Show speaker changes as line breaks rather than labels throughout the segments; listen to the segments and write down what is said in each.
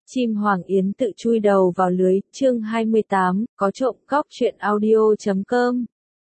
Chim Hoàng Yến tự chui đầu vào lưới, chương 28, có trộm cóc truyện audio.com.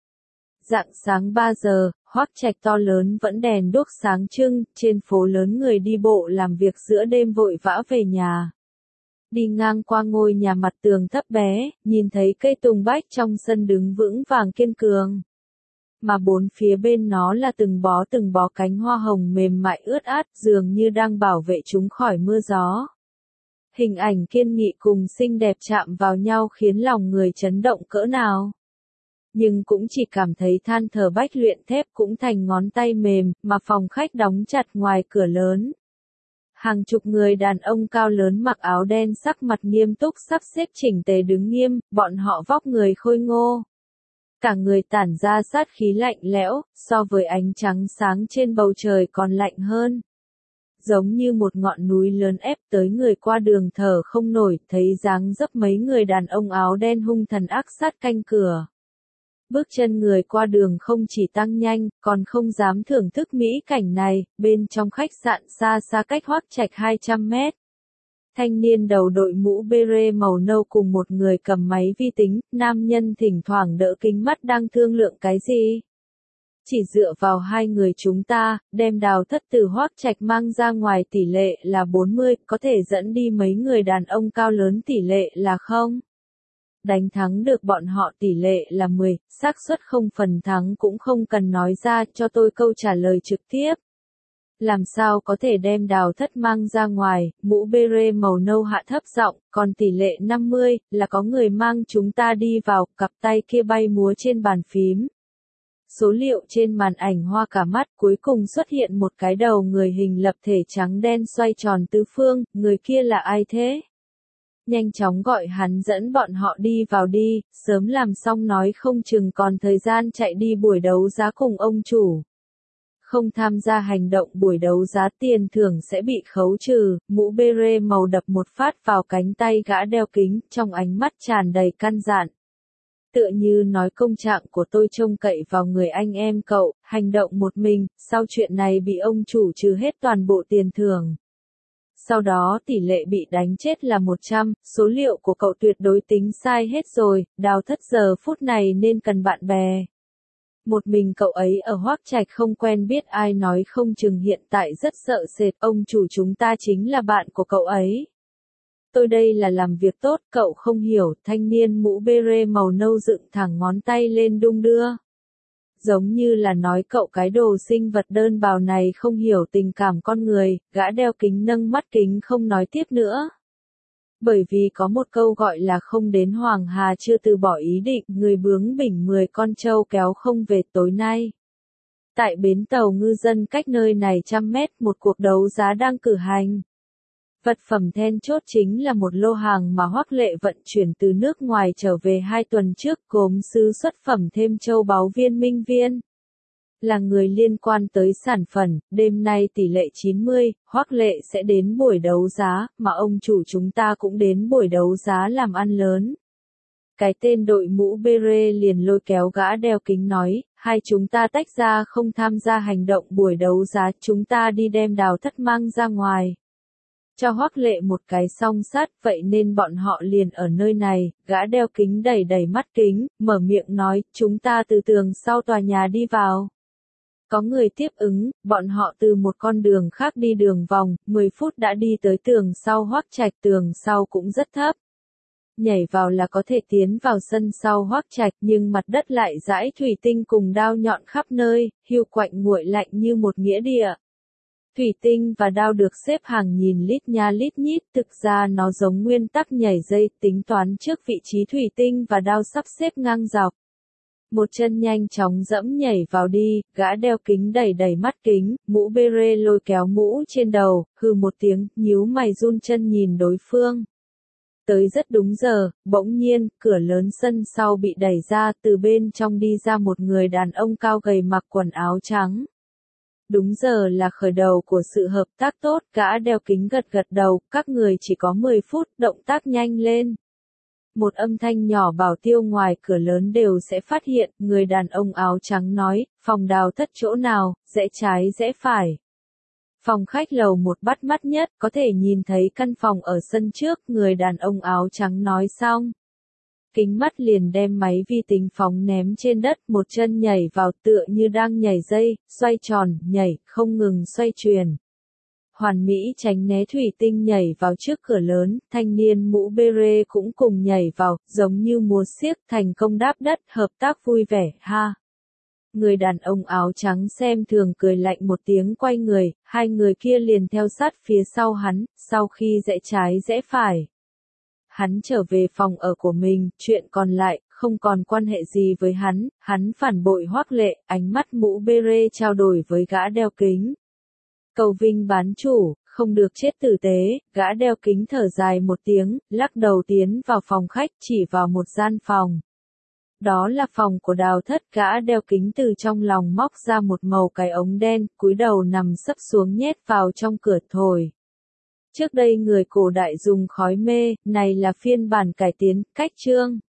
Rạng sáng 3 giờ, Hoắc Trạch to lớn vẫn đèn đuốc sáng trưng, trên phố lớn người đi bộ làm việc giữa đêm vội vã về nhà. Đi ngang qua ngôi nhà mặt tường thấp bé, nhìn thấy cây tùng bách trong sân đứng vững vàng kiên cường. Mà bốn phía bên nó là từng bó cánh hoa hồng mềm mại ướt át, dường như đang bảo vệ chúng khỏi mưa gió. Hình ảnh kiên nghị cùng xinh đẹp chạm vào nhau khiến lòng người chấn động cỡ nào. Nhưng cũng chỉ cảm thấy than thở bách luyện thép cũng thành ngón tay mềm, mà phòng khách đóng chặt ngoài cửa lớn. Hàng chục người đàn ông cao lớn mặc áo đen sắc mặt nghiêm túc sắp xếp chỉnh tề đứng nghiêm, bọn họ vóc người khôi ngô. Cả người tản ra sát khí lạnh lẽo, so với ánh trắng sáng trên bầu trời còn lạnh hơn. Giống như một ngọn núi lớn ép tới người qua đường thở không nổi, thấy dáng dấp mấy người đàn ông áo đen hung thần ác sát canh cửa. Bước chân người qua đường không chỉ tăng nhanh, còn không dám thưởng thức mỹ cảnh này, bên trong khách sạn xa xa cách Hoắc Trạch 200 mét. Thanh niên đầu đội mũ beret màu nâu cùng một người cầm máy vi tính, nam nhân thỉnh thoảng đỡ kính mắt đang thương lượng cái gì. Chỉ dựa vào hai người chúng ta, đem Đào Thất từ Hoắc Trạch mang ra ngoài tỷ lệ là 40, có thể dẫn đi mấy người đàn ông cao lớn tỷ lệ là 0. Đánh thắng được bọn họ tỷ lệ là 10, xác suất không phần thắng cũng không cần nói ra, cho tôi câu trả lời trực tiếp. Làm sao có thể đem Đào Thất mang ra ngoài, mũ beret màu nâu hạ thấp giọng, còn tỷ lệ 50, là có người mang chúng ta đi vào, cặp tay kia bay múa trên bàn phím. Số liệu trên màn ảnh hoa cả mắt, cuối cùng xuất hiện một cái đầu người hình lập thể trắng đen xoay tròn tứ phương, người kia là ai thế? Nhanh chóng gọi hắn dẫn bọn họ đi vào đi, sớm làm xong nói không chừng còn thời gian chạy đi buổi đấu giá cùng ông chủ. Không tham gia hành động buổi đấu giá tiền thưởng sẽ bị khấu trừ, mũ beret màu đập một phát vào cánh tay gã đeo kính, trong ánh mắt tràn đầy căn dặn. Tựa như nói công trạng của tôi trông cậy vào người anh em cậu, hành động một mình, sau chuyện này bị ông chủ trừ hết toàn bộ tiền thưởng. Sau đó tỷ lệ bị đánh chết là 100, số liệu của cậu tuyệt đối tính sai hết rồi, Đào Thất giờ phút này nên cần bạn bè. Một mình cậu ấy ở Hoắc Trạch không quen biết ai nói không chừng hiện tại rất sợ sệt, ông chủ chúng ta chính là bạn của cậu ấy. Tôi đây là làm việc tốt, cậu không hiểu, thanh niên mũ beret màu nâu dựng thẳng ngón tay lên đung đưa. Giống như là nói cậu cái đồ sinh vật đơn bào này không hiểu tình cảm con người, gã đeo kính nâng mắt kính không nói tiếp nữa. Bởi vì có một câu gọi là không đến Hoàng Hà chưa từ bỏ ý định, người bướng bỉnh 10 con trâu kéo không về tối nay. Tại bến tàu ngư dân cách nơi này 100 mét, một cuộc đấu giá đang cử hành. Vật phẩm then chốt chính là một lô hàng mà Hoắc Lệ vận chuyển từ nước ngoài trở về 2 tuần trước, gồm sứ xuất phẩm thêm châu báu viên minh viên. Là người liên quan tới sản phẩm, đêm nay tỷ lệ 90, Hoắc Lệ sẽ đến buổi đấu giá, mà ông chủ chúng ta cũng đến buổi đấu giá làm ăn lớn. Cái tên đội mũ beret liền lôi kéo gã đeo kính nói, hai chúng ta tách ra không tham gia hành động buổi đấu giá, chúng ta đi đem Đào Thất mang ra ngoài. Cho Hoắc Lệ một cái song sắt, vậy nên bọn họ liền ở nơi này, gã đeo kính đẩy mắt kính, mở miệng nói, chúng ta từ tường sau tòa nhà đi vào. Có người tiếp ứng, bọn họ từ một con đường khác đi đường vòng, 10 phút đã đi tới tường sau Hoắc Trạch, tường sau cũng rất thấp. Nhảy vào là có thể tiến vào sân sau Hoắc Trạch, nhưng mặt đất lại dãi thủy tinh cùng đao nhọn khắp nơi, hiu quạnh nguội lạnh như một nghĩa địa. Thủy tinh và đao được xếp hàng nhìn lít nha lít nhít, thực ra nó giống nguyên tắc nhảy dây, tính toán trước vị trí thủy tinh và đao sắp xếp ngang dọc. Một chân nhanh chóng dẫm nhảy vào đi, gã đeo kính đẩy mắt kính, mũ beret lôi kéo mũ trên đầu, hừ một tiếng, nhíu mày run chân nhìn đối phương. Tới rất đúng giờ, bỗng nhiên, cửa lớn sân sau bị đẩy ra, từ bên trong đi ra một người đàn ông cao gầy mặc quần áo trắng. Đúng giờ là khởi đầu của sự hợp tác tốt, gã đeo kính gật đầu, các người chỉ có 10 phút, động tác nhanh lên. Một âm thanh nhỏ bảo tiêu ngoài cửa lớn đều sẽ phát hiện, người đàn ông áo trắng nói, phòng Đào Thất chỗ nào, rẽ trái rẽ phải. Phòng khách lầu một bắt mắt nhất, có thể nhìn thấy căn phòng ở sân trước, người đàn ông áo trắng nói xong. Kính mắt liền đem máy vi tính phóng ném trên đất, một chân nhảy vào tựa như đang nhảy dây, xoay tròn, nhảy, không ngừng xoay chuyền. Hoàn mỹ tránh né thủy tinh nhảy vào trước cửa lớn, thanh niên mũ beret cũng cùng nhảy vào, giống như múa xiếc, thành công đáp đất, hợp tác vui vẻ, ha. Người đàn ông áo trắng xem thường cười lạnh một tiếng quay người, hai người kia liền theo sát phía sau hắn, sau khi rẽ trái rẽ phải. Hắn trở về phòng ở của mình, chuyện còn lại, không còn quan hệ gì với hắn phản bội Hoắc Lệ, ánh mắt mũ beret trao đổi với gã đeo kính. Cầu vinh bán chủ, không được chết tử tế, gã đeo kính thở dài một tiếng, lắc đầu tiến vào phòng khách, chỉ vào một gian phòng. Đó là phòng của Đào Thất, gã đeo kính từ trong lòng móc ra một màu cái ống đen, cúi đầu nằm sấp xuống nhét vào trong cửa thổi. Trước đây người cổ đại dùng khói mê, này là phiên bản cải tiến, cách chương.